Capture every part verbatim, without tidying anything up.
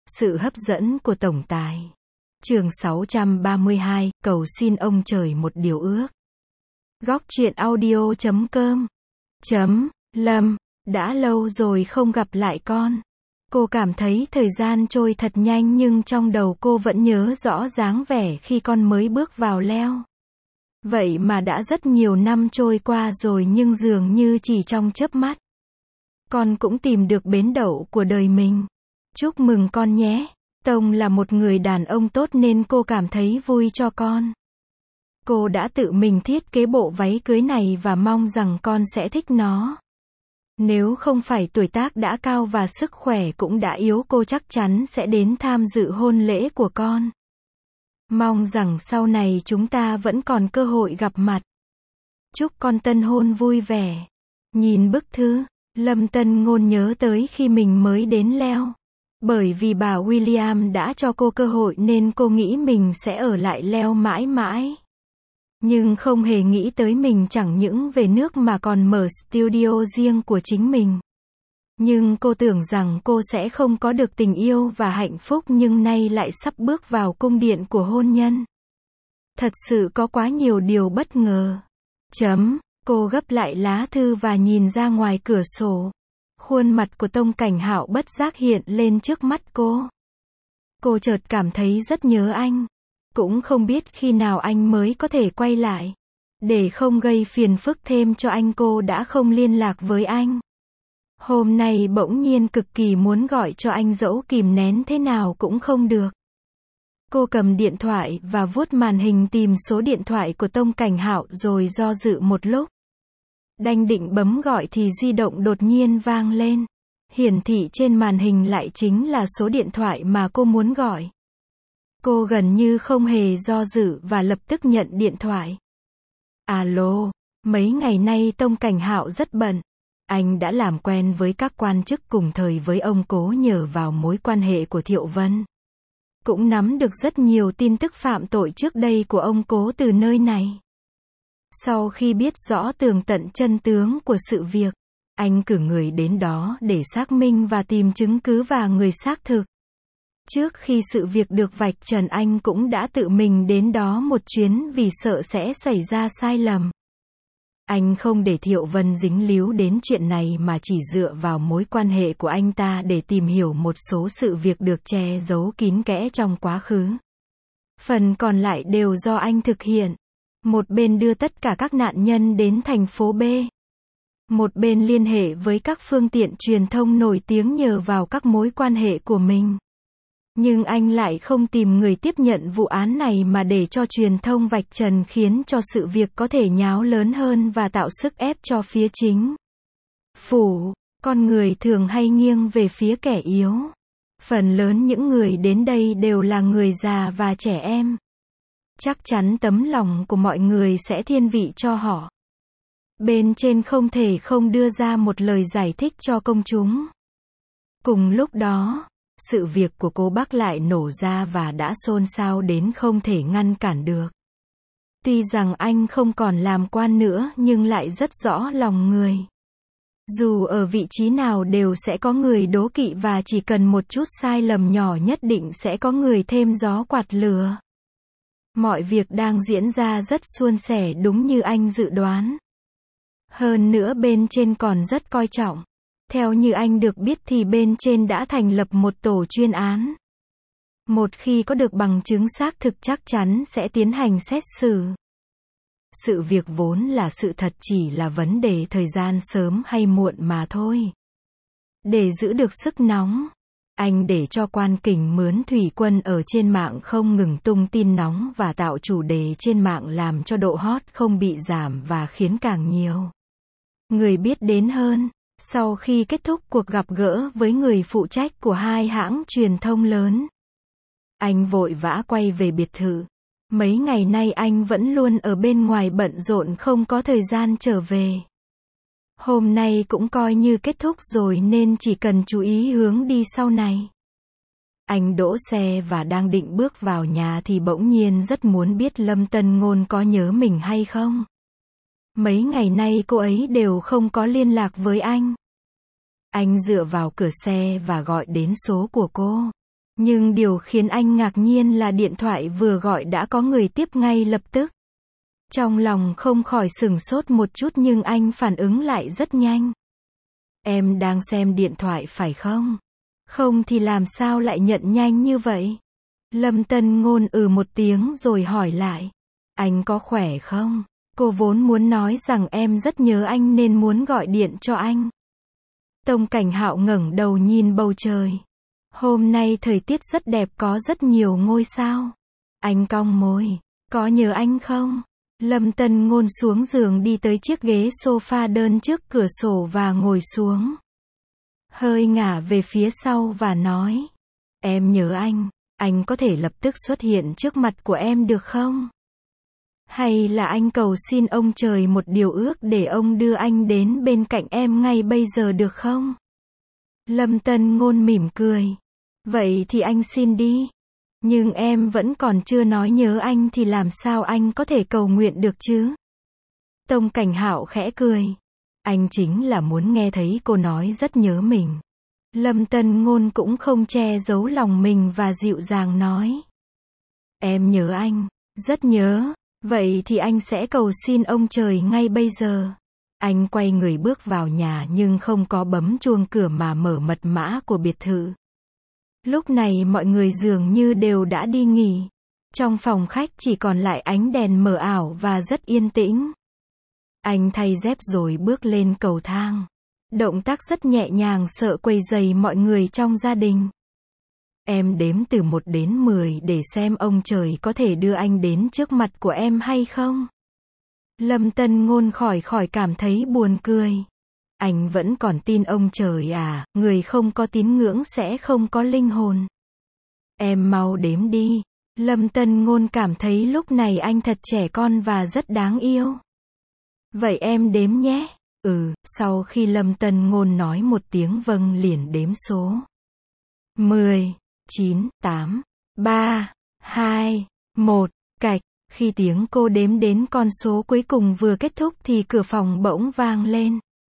Sự hấp dẫn của tổng tài. Chương sáu trăm ba mươi hai, cầu xin ông trời một điều ước. Góc truyện audio chấm com. Chấm, Lâm, đã lâu rồi không gặp lại con. Cô cảm thấy thời gian trôi thật nhanh nhưng trong đầu cô vẫn nhớ rõ dáng vẻ khi con mới bước vào leo. Vậy mà đã rất nhiều năm trôi qua rồi nhưng dường như chỉ trong chớp mắt. Con cũng tìm được bến đậu của đời mình. Chúc mừng con nhé. Tông là một người đàn ông tốt nên cô cảm thấy vui cho con. Cô đã tự mình thiết kế bộ váy cưới này và mong rằng con sẽ thích nó. Nếu không phải tuổi tác đã cao và sức khỏe cũng đã yếu, cô chắc chắn sẽ đến tham dự hôn lễ của con. Mong rằng sau này chúng ta vẫn còn cơ hội gặp mặt. Chúc con tân hôn vui vẻ. Nhìn bức thư, Lâm Tân Ngôn nhớ tới khi mình mới đến leo. Bởi vì bà William đã cho cô cơ hội nên cô nghĩ mình sẽ ở lại leo mãi mãi. Nhưng không hề nghĩ tới mình chẳng những về nước mà còn mở studio riêng của chính mình. Nhưng cô tưởng rằng cô sẽ không có được tình yêu và hạnh phúc nhưng nay lại sắp bước vào cung điện của hôn nhân. Thật sự có quá nhiều điều bất ngờ. Chấm, cô gấp lại lá thư và nhìn ra ngoài cửa sổ. Khuôn mặt của Tông Cảnh Hạo bất giác hiện lên trước mắt cô. Cô chợt cảm thấy rất nhớ anh. Cũng không biết khi nào anh mới có thể quay lại. Để không gây phiền phức thêm cho anh, cô đã không liên lạc với anh. Hôm nay bỗng nhiên cực kỳ muốn gọi cho anh dẫu kìm nén thế nào cũng không được. Cô cầm điện thoại và vuốt màn hình tìm số điện thoại của Tông Cảnh Hạo rồi do dự một lúc. Đành định bấm gọi thì di động đột nhiên vang lên. Hiển thị trên màn hình lại chính là số điện thoại mà cô muốn gọi. Cô gần như không hề do dự và lập tức nhận điện thoại. Alo, mấy ngày nay Tông Cảnh Hạo rất bận. Anh đã làm quen với các quan chức cùng thời với ông Cố nhờ vào mối quan hệ của Thiệu Vân. Cũng nắm được rất nhiều tin tức phạm tội trước đây của ông Cố từ nơi này. Sau khi biết rõ tường tận chân tướng của sự việc, anh cử người đến đó để xác minh và tìm chứng cứ và người xác thực. Trước khi sự việc được vạch trần, anh cũng đã tự mình đến đó một chuyến vì sợ sẽ xảy ra sai lầm. Anh không để Thiệu Vân dính líu đến chuyện này mà chỉ dựa vào mối quan hệ của anh ta để tìm hiểu một số sự việc được che giấu kín kẽ trong quá khứ. Phần còn lại đều do anh thực hiện. Một bên đưa tất cả các nạn nhân đến thành phố B. Một bên liên hệ với các phương tiện truyền thông nổi tiếng nhờ vào các mối quan hệ của mình. Nhưng anh lại không tìm người tiếp nhận vụ án này mà để cho truyền thông vạch trần, khiến cho sự việc có thể nháo lớn hơn và tạo sức ép cho phía chính phủ. Con người thường hay nghiêng về phía kẻ yếu. Phần lớn những người đến đây đều là người già và trẻ em. Chắc chắn tấm lòng của mọi người sẽ thiên vị cho họ. Bên trên không thể không đưa ra một lời giải thích cho công chúng. Cùng lúc đó, sự việc của cô Bắc lại nổ ra và đã xôn xao đến không thể ngăn cản được. Tuy rằng anh không còn làm quan nữa nhưng lại rất rõ lòng người. Dù ở vị trí nào đều sẽ có người đố kỵ và chỉ cần một chút sai lầm nhỏ nhất định sẽ có người thêm gió quạt lửa. Mọi việc đang diễn ra rất suôn sẻ đúng như anh dự đoán. Hơn nữa bên trên còn rất coi trọng. Theo như anh được biết thì bên trên đã thành lập một tổ chuyên án. Một khi có được bằng chứng xác thực chắc chắn sẽ tiến hành xét xử. Sự việc vốn là sự thật, chỉ là vấn đề thời gian sớm hay muộn mà thôi. Để giữ được sức nóng, anh để cho Quan Kình mướn thủy quân ở trên mạng không ngừng tung tin nóng và tạo chủ đề trên mạng làm cho độ hot không bị giảm và khiến càng nhiều người biết đến hơn. Sau khi kết thúc cuộc gặp gỡ với người phụ trách của hai hãng truyền thông lớn, anh vội vã quay về biệt thự. Mấy ngày nay anh vẫn luôn ở bên ngoài bận rộn không có thời gian trở về. Hôm nay cũng coi như kết thúc rồi nên chỉ cần chú ý hướng đi sau này. Anh đỗ xe và đang định bước vào nhà thì bỗng nhiên rất muốn biết Lâm Tân Ngôn có nhớ mình hay không. Mấy ngày nay cô ấy đều không có liên lạc với anh. Anh dựa vào cửa xe và gọi đến số của cô. Nhưng điều khiến anh ngạc nhiên là điện thoại vừa gọi đã có người tiếp ngay lập tức. Trong lòng không khỏi sửng sốt một chút nhưng anh phản ứng lại rất nhanh. Em đang xem điện thoại phải không? Không thì làm sao lại nhận nhanh như vậy? Lâm Tân Ngôn ừ một tiếng rồi hỏi lại. Anh có khỏe không? Cô vốn muốn nói rằng em rất nhớ anh nên muốn gọi điện cho anh. Tông Cảnh Hạo ngẩng đầu nhìn bầu trời. Hôm nay thời tiết rất đẹp, có rất nhiều ngôi sao. Anh cong môi. Có nhớ anh không? Lâm Tân Ngôn xuống giường đi tới chiếc ghế sofa đơn trước cửa sổ và ngồi xuống. Hơi ngả về phía sau và nói. Em nhớ anh. Anh có thể lập tức xuất hiện trước mặt của em được không? Hay là anh cầu xin ông trời một điều ước để ông đưa anh đến bên cạnh em ngay bây giờ được không? Lâm Tân Ngôn mỉm cười. Vậy thì anh xin đi. Nhưng em vẫn còn chưa nói nhớ anh thì làm sao anh có thể cầu nguyện được chứ? Tông Cảnh Hạo khẽ cười. Anh chính là muốn nghe thấy cô nói rất nhớ mình. Lâm Tân Ngôn cũng không che giấu lòng mình và dịu dàng nói. Em nhớ anh, rất nhớ. Vậy thì anh sẽ cầu xin ông trời ngay bây giờ. Anh quay người bước vào nhà nhưng không có bấm chuông cửa mà mở mật mã của biệt thự. Lúc này mọi người dường như đều đã đi nghỉ. Trong phòng khách chỉ còn lại ánh đèn mờ ảo và rất yên tĩnh. Anh thay dép rồi bước lên cầu thang. Động tác rất nhẹ nhàng sợ quấy rầy mọi người trong gia đình. Em đếm từ một đến mười để xem ông trời có thể đưa anh đến trước mặt của em hay không. Lâm Tân Ngôn khỏi khỏi cảm thấy buồn cười. Anh vẫn còn tin ông trời à, người không có tín ngưỡng sẽ không có linh hồn. Em mau đếm đi. Lâm Tân Ngôn cảm thấy lúc này anh thật trẻ con và rất đáng yêu. Vậy em đếm nhé. Ừ, sau khi Lâm Tân Ngôn nói một tiếng vâng liền đếm số. mười, chín, tám, ba, hai, một, cạch. Khi tiếng cô đếm đến con số cuối cùng vừa kết thúc thì cửa phòng bỗng vang lên.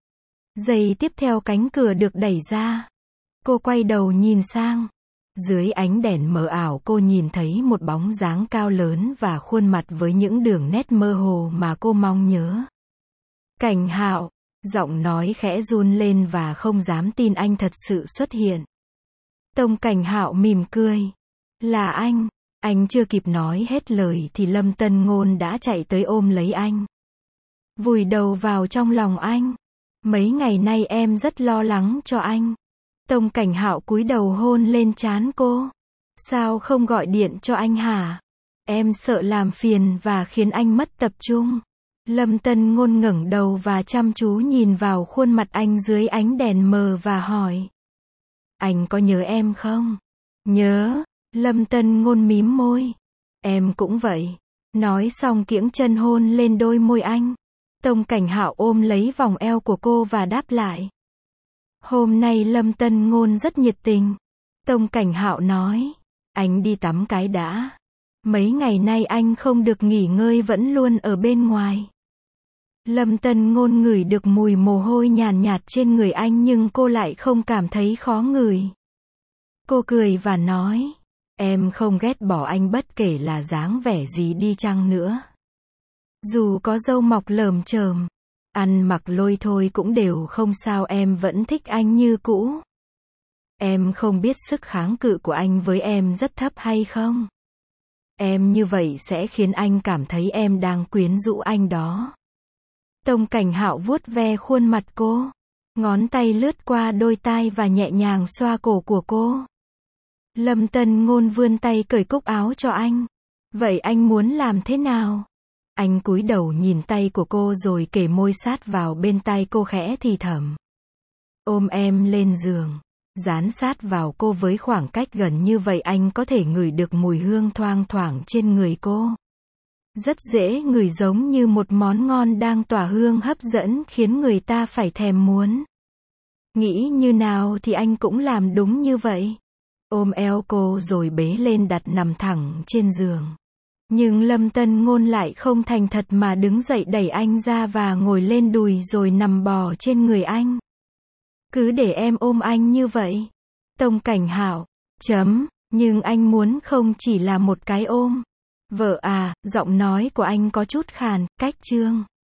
Giây tiếp theo cánh cửa được đẩy ra. Cô quay đầu nhìn sang. Dưới ánh đèn mờ ảo cô nhìn thấy một bóng dáng cao lớn và khuôn mặt với những đường nét mơ hồ mà cô mong nhớ. Cảnh Hạo. Giọng nói khẽ run lên và không dám tin anh thật sự xuất hiện. Tông Cảnh Hạo mỉm cười. Là anh. Anh chưa kịp nói hết lời thì Lâm Tân Ngôn đã chạy tới ôm lấy anh. Vùi đầu vào trong lòng anh. Mấy ngày nay em rất lo lắng cho anh. Tông Cảnh Hạo cúi đầu hôn lên trán cô. Sao không gọi điện cho anh hả? Em sợ làm phiền và khiến anh mất tập trung. Lâm Tân Ngôn ngẩng đầu và chăm chú nhìn vào khuôn mặt anh dưới ánh đèn mờ và hỏi. Anh có nhớ em không? Nhớ. Lâm Tân Ngôn mím môi. Em cũng vậy. Nói xong kiễng chân hôn lên đôi môi anh. Tông Cảnh Hạo ôm lấy vòng eo của cô và đáp lại. Hôm nay Lâm Tân Ngôn rất nhiệt tình. Tông Cảnh Hạo nói. Anh đi tắm cái đã. Mấy ngày nay anh không được nghỉ ngơi vẫn luôn ở bên ngoài. Lâm Tân Ngôn ngửi được mùi mồ hôi nhàn nhạt trên người anh nhưng cô lại không cảm thấy khó ngửi. Cô cười và nói. Em không ghét bỏ anh bất kể là dáng vẻ gì đi chăng nữa. Dù có râu mọc lởm chởm, ăn mặc lôi thôi cũng đều không sao, em vẫn thích anh như cũ. Em không biết sức kháng cự của anh với em rất thấp hay không? Em như vậy sẽ khiến anh cảm thấy em đang quyến rũ anh đó. Tông Cảnh Hạo vuốt ve khuôn mặt cô. Ngón tay lướt qua đôi tai và nhẹ nhàng xoa cổ của cô. Lâm Tân Ngôn vươn tay cởi cúc áo cho anh. Vậy anh muốn làm thế nào? Anh cúi đầu nhìn tay của cô rồi kề môi sát vào bên tai cô khẽ thì thầm. Ôm em lên giường. Dán sát vào cô với khoảng cách gần như vậy anh có thể ngửi được mùi hương thoang thoảng trên người cô. Rất dễ ngửi giống như một món ngon đang tỏa hương hấp dẫn khiến người ta phải thèm muốn. Nghĩ như nào thì anh cũng làm đúng như vậy. Ôm eo cô rồi bế lên đặt nằm thẳng trên giường. Nhưng Lâm Tân Ngôn lại không thành thật mà đứng dậy đẩy anh ra và ngồi lên đùi rồi nằm bò trên người anh. Cứ để em ôm anh như vậy. Tông Cảnh Hạo. Chấm. Nhưng anh muốn không chỉ là một cái ôm. Vợ à, giọng nói của anh có chút khàn, cách Trương.